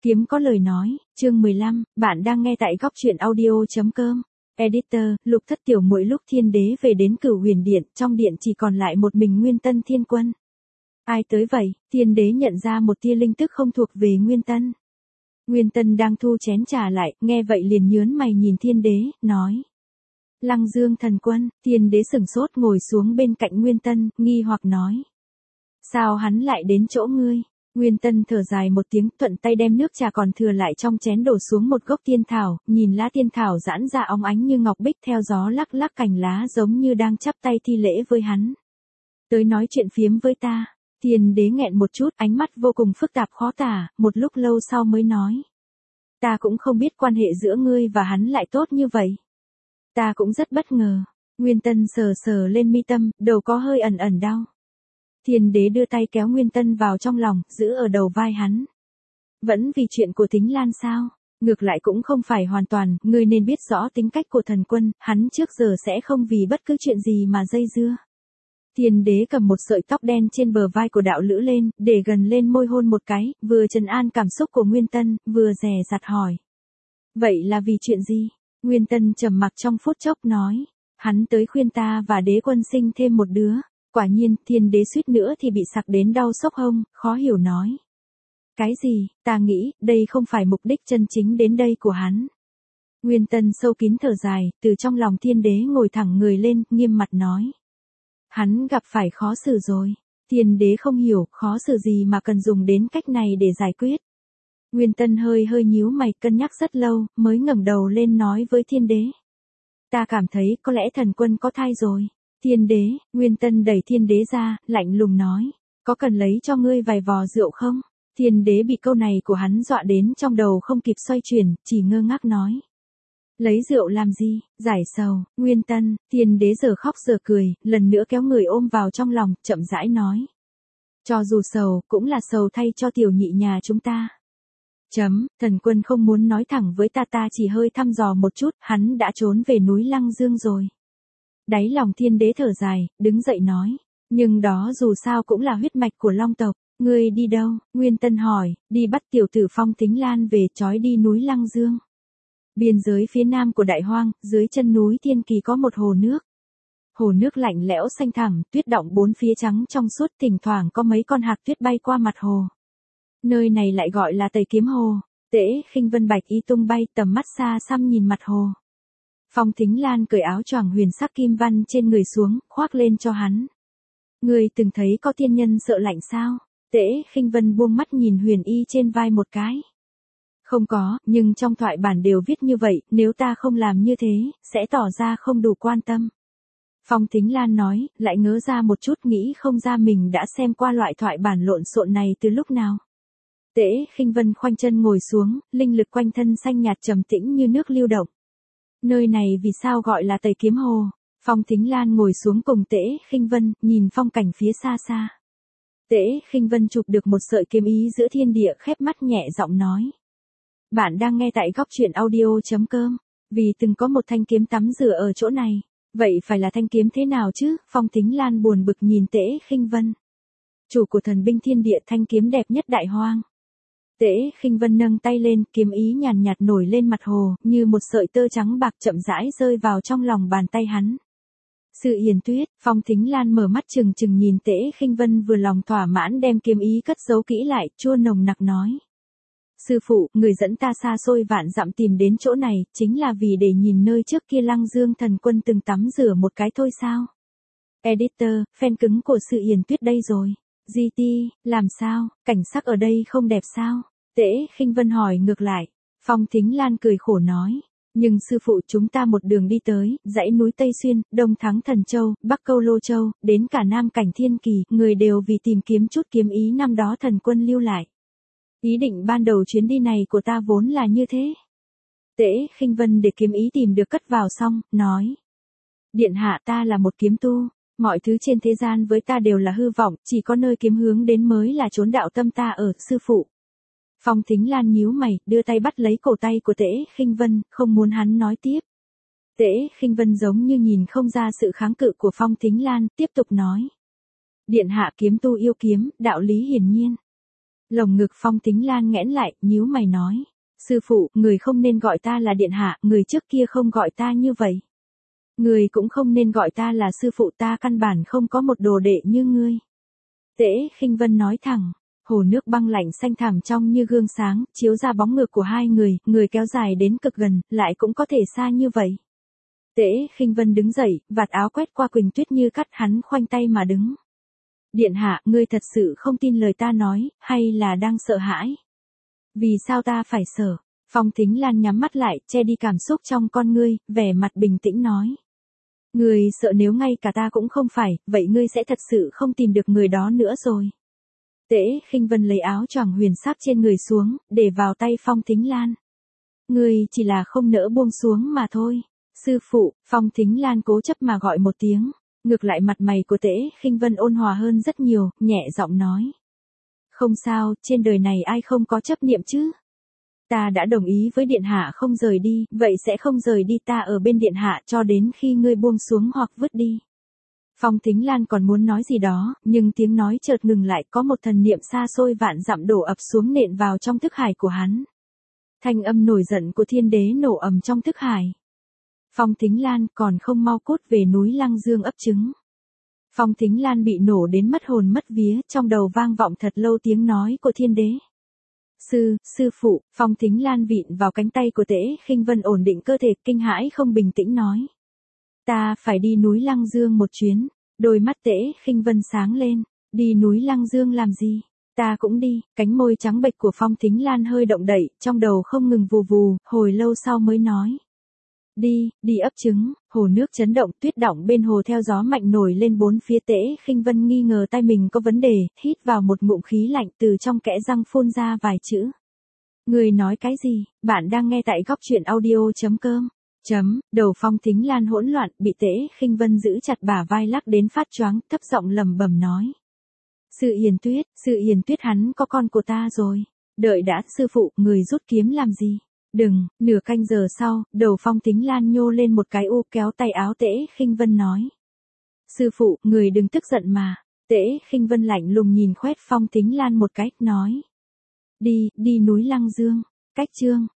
Kiếm có lời nói, chương 15, bạn đang nghe tại góc truyện audio.com. Editor, Lục Thất tiểu muội lúc Thiên Đế về đến Cửu Huyền Điện, trong điện chỉ còn lại một mình Nguyên Tân Thiên Quân. Ai tới vậy? Thiên Đế nhận ra một tia linh tức không thuộc về Nguyên Tân. Nguyên Tân đang thu chén trà lại, nghe vậy liền nhướng mày nhìn Thiên Đế, nói: Lăng Dương thần quân. Thiên Đế sửng sốt ngồi xuống bên cạnh Nguyên Tân, nghi hoặc nói: Sao hắn lại đến chỗ ngươi? Nguyên Tân thở dài một tiếng, thuận tay đem nước trà còn thừa lại trong chén đổ xuống một gốc tiên thảo, nhìn lá tiên thảo giãn ra óng ánh như ngọc bích theo gió lắc lắc cành lá giống như đang chắp tay thi lễ với hắn. Tới nói chuyện phiếm với ta. Thiên Đế nghẹn một chút, ánh mắt vô cùng phức tạp khó tả, một lúc lâu sau mới nói: Ta cũng không biết quan hệ giữa ngươi và hắn lại tốt như vậy. Ta cũng rất bất ngờ. Nguyên Tân sờ sờ lên mi tâm, đầu có hơi ẩn ẩn đau. Thiên Đế đưa tay kéo Nguyên Tân vào trong lòng, giữ ở đầu vai hắn. Vẫn vì chuyện của Thính Lan sao? Ngược lại cũng không phải hoàn toàn, ngươi nên biết rõ tính cách của thần quân, hắn trước giờ sẽ không vì bất cứ chuyện gì mà dây dưa. Thiên Đế cầm một sợi tóc đen trên bờ vai của đạo lữ lên, để gần lên môi hôn một cái, vừa trấn an cảm xúc của Nguyên Tân, vừa dè dặt hỏi: Vậy là vì chuyện gì? Nguyên Tân trầm mặc trong phút chốc nói: Hắn tới khuyên ta và Đế quân sinh thêm một đứa. Quả nhiên, Thiên Đế suýt nữa thì bị sặc đến đau sốc hông, khó hiểu nói: Cái gì? Ta nghĩ, đây không phải mục đích chân chính đến đây của hắn. Nguyên Tân sâu kín thở dài, từ trong lòng Thiên Đế ngồi thẳng người lên, nghiêm mặt nói: Hắn gặp phải khó xử rồi. Thiên Đế không hiểu, khó xử gì mà cần dùng đến cách này để giải quyết. Nguyên Tân hơi nhíu mày, cân nhắc rất lâu, mới ngẩng đầu lên nói với Thiên Đế: Ta cảm thấy có lẽ thần quân có thai rồi. Thiên Đế. Nguyên Tân đẩy Thiên Đế ra, lạnh lùng nói: Có cần lấy cho ngươi vài vò rượu không? Thiên Đế bị câu này của hắn dọa đến trong đầu không kịp xoay chuyển, chỉ ngơ ngác nói: Lấy rượu làm gì? Giải sầu. Nguyên Tân. Thiên Đế giờ khóc giờ cười, lần nữa kéo người ôm vào trong lòng, chậm rãi nói: Cho dù sầu, cũng là sầu thay cho tiểu nhị nhà chúng ta. Thần quân không muốn nói thẳng với ta chỉ hơi thăm dò một chút, hắn đã trốn về núi Lăng Dương rồi. Đáy lòng Thiên Đế thở dài, đứng dậy nói: Nhưng đó dù sao cũng là huyết mạch của Long tộc. Ngươi đi đâu? Nguyên Tân hỏi. Đi bắt tiểu tử Phong Thính Lan về, trói đi núi Lăng Dương. Biên giới phía nam của Đại Hoang, dưới chân núi Thiên Kỳ có một hồ nước. Hồ nước lạnh lẽo xanh thẳm, tuyết đọng bốn phía trắng trong suốt, thỉnh thoảng có mấy con hạc tuyết bay qua mặt hồ. Nơi này lại gọi là Tây Kiếm Hồ. Tễ Khinh Vân bạch y tung bay, tầm mắt xa xăm nhìn mặt hồ. Phong Thính Lan cởi áo choàng huyền sắc kim văn trên người xuống, khoác lên cho hắn. Ngươi từng thấy có tiên nhân sợ lạnh sao? Tễ Khinh Vân buông mắt nhìn huyền y trên vai một cái. Không có, nhưng trong thoại bản đều viết như vậy, nếu ta không làm như thế, sẽ tỏ ra không đủ quan tâm. Phong Thính Lan nói, lại ngớ ra một chút, nghĩ không ra mình đã xem qua loại thoại bản lộn xộn này từ lúc nào. Tễ Khinh Vân khoanh chân ngồi xuống, linh lực quanh thân xanh nhạt trầm tĩnh như nước lưu động. Nơi này vì sao gọi là Tây Kiếm Hồ? Phong Thính Lan ngồi xuống cùng Tễ Khinh Vân, nhìn phong cảnh phía xa xa. Tễ Khinh Vân chụp được một sợi kiếm ý giữa thiên địa, khép mắt nhẹ giọng nói: Bạn đang nghe tại góc truyện audio.com. Vì từng có một thanh kiếm tắm rửa ở chỗ này. Vậy phải là thanh kiếm thế nào chứ? Phong Thính Lan buồn bực nhìn Tễ Khinh Vân. Chủ của thần binh thiên địa, thanh kiếm đẹp nhất Đại Hoang. Tễ Khinh Vân nâng tay lên, kiếm ý nhàn nhạt nổi lên mặt hồ, như một sợi tơ trắng bạc chậm rãi rơi vào trong lòng bàn tay hắn. Sự Hiền Tuyết. Phong Thính Lan mở mắt trừng nhìn Tễ Khinh Vân, vừa lòng thỏa mãn đem kiếm ý cất giấu kỹ lại, chua nồng nặc nói: Sư phụ, người dẫn ta xa xôi vạn dặm tìm đến chỗ này, chính là vì để nhìn nơi trước kia Lăng Dương thần quân từng tắm rửa một cái thôi sao? Editor, fan cứng của Sự Hiền Tuyết đây rồi. GT, làm sao, cảnh sắc ở đây không đẹp sao? Tễ Khinh Vân hỏi ngược lại. Phong Thính Lan cười khổ nói: Nhưng sư phụ, chúng ta một đường đi tới, dãy núi Tây Xuyên, Đông Thắng Thần Châu, Bắc Câu Lô Châu, đến cả Nam Cảnh Thiên Kỳ, người đều vì tìm kiếm chút kiếm ý năm đó thần quân lưu lại. Ý định ban đầu chuyến đi này của ta vốn là như thế. Tễ Khinh Vân để kiếm ý tìm được cất vào xong, nói: Điện hạ, ta là một kiếm tu. Mọi thứ trên thế gian với ta đều là hư vọng, chỉ có nơi kiếm hướng đến mới là chốn đạo tâm ta ở, sư phụ. Phong Thính Lan nhíu mày, đưa tay bắt lấy cổ tay của Tễ Khinh Vân, không muốn hắn nói tiếp. Tễ Khinh Vân giống như nhìn không ra sự kháng cự của Phong Thính Lan, tiếp tục nói: Điện hạ kiếm tu yêu kiếm, đạo lý hiển nhiên. Lồng ngực Phong Thính Lan nghẽn lại, nhíu mày nói. Sư phụ, người không nên gọi ta là điện hạ, người trước kia không gọi ta như vậy. Người cũng không nên gọi ta là sư phụ, ta căn bản không có một đồ đệ như ngươi. Tễ Khinh Vân nói thẳng. Hồ nước băng lạnh xanh thẳm trong như gương sáng, chiếu ra bóng ngược của hai người kéo dài đến cực gần, lại cũng có thể xa như vậy. Tễ Khinh Vân đứng dậy, vạt áo quét qua Quỳnh Tuyết Như cắt hắn khoanh tay mà đứng. Điện hạ, ngươi thật sự không tin lời ta nói, hay là đang sợ hãi? Vì sao ta phải sợ? Phong Thính Lan nhắm mắt lại, che đi cảm xúc trong con ngươi, vẻ mặt bình tĩnh nói. Ngươi sợ nếu ngay cả ta cũng không phải, vậy ngươi sẽ thật sự không tìm được người đó nữa rồi. Tễ Khinh Vân lấy áo choàng huyền sắc trên người xuống, để vào tay Phong Thính Lan. Ngươi chỉ là không nỡ buông xuống mà thôi. Sư phụ, Phong Thính Lan cố chấp mà gọi một tiếng. Ngược lại mặt mày của Tễ Khinh Vân ôn hòa hơn rất nhiều, nhẹ giọng nói. Không sao, trên đời này ai không có chấp niệm chứ? Ta đã đồng ý với điện hạ không rời đi, vậy sẽ không rời đi, ta ở bên điện hạ cho đến khi ngươi buông xuống hoặc vứt đi. Phong Thính Lan còn muốn nói gì đó, nhưng tiếng nói chợt ngừng lại, có một thần niệm xa xôi vạn dặm đổ ập xuống nện vào trong thức hải của hắn. Thanh âm nổi giận của thiên đế nổ ầm trong thức hải. Phong Thính Lan còn không mau cút về núi Lăng Dương ấp trứng. Phong Thính Lan bị nổ đến mất hồn mất vía, trong đầu vang vọng thật lâu tiếng nói của thiên đế. Sư phụ, Phong Thính Lan vịn vào cánh tay của Tễ Khinh Vân ổn định cơ thể, kinh hãi không bình tĩnh nói. Ta phải đi núi Lăng Dương một chuyến. Đôi mắt Tễ Khinh Vân sáng lên. Đi núi Lăng Dương làm gì? Ta cũng đi. Cánh môi trắng bệch của Phong Thính Lan hơi động đậy, trong đầu không ngừng vù vù, hồi lâu sau mới nói. Đi ấp trứng. Hồ nước chấn động, tuyết đọng bên hồ theo gió mạnh nổi lên bốn phía. Tễ Khinh Vân nghi ngờ tai mình có vấn đề, hít vào một ngụm khí lạnh, từ trong kẽ răng phun ra vài chữ. Người nói cái gì? Bạn đang nghe tại góc truyện audio.com. Đầu Phong Thính Lan hỗn loạn, bị Tễ Khinh Vân giữ chặt bả vai lắc đến phát choáng, thấp giọng lẩm bẩm nói. Sự Hiền Tuyết hắn có con của ta rồi. Đợi đã, sư phụ, người rút kiếm làm gì? Đừng. Nửa canh giờ sau, đầu Phong Thính Lan nhô lên một cái u, kéo tay áo Tễ Khinh Vân nói. Sư phụ, người đừng tức giận mà. Tễ Khinh Vân lạnh lùng nhìn khoét Phong Thính Lan một cái, nói. Đi núi Lăng Dương. Cách chương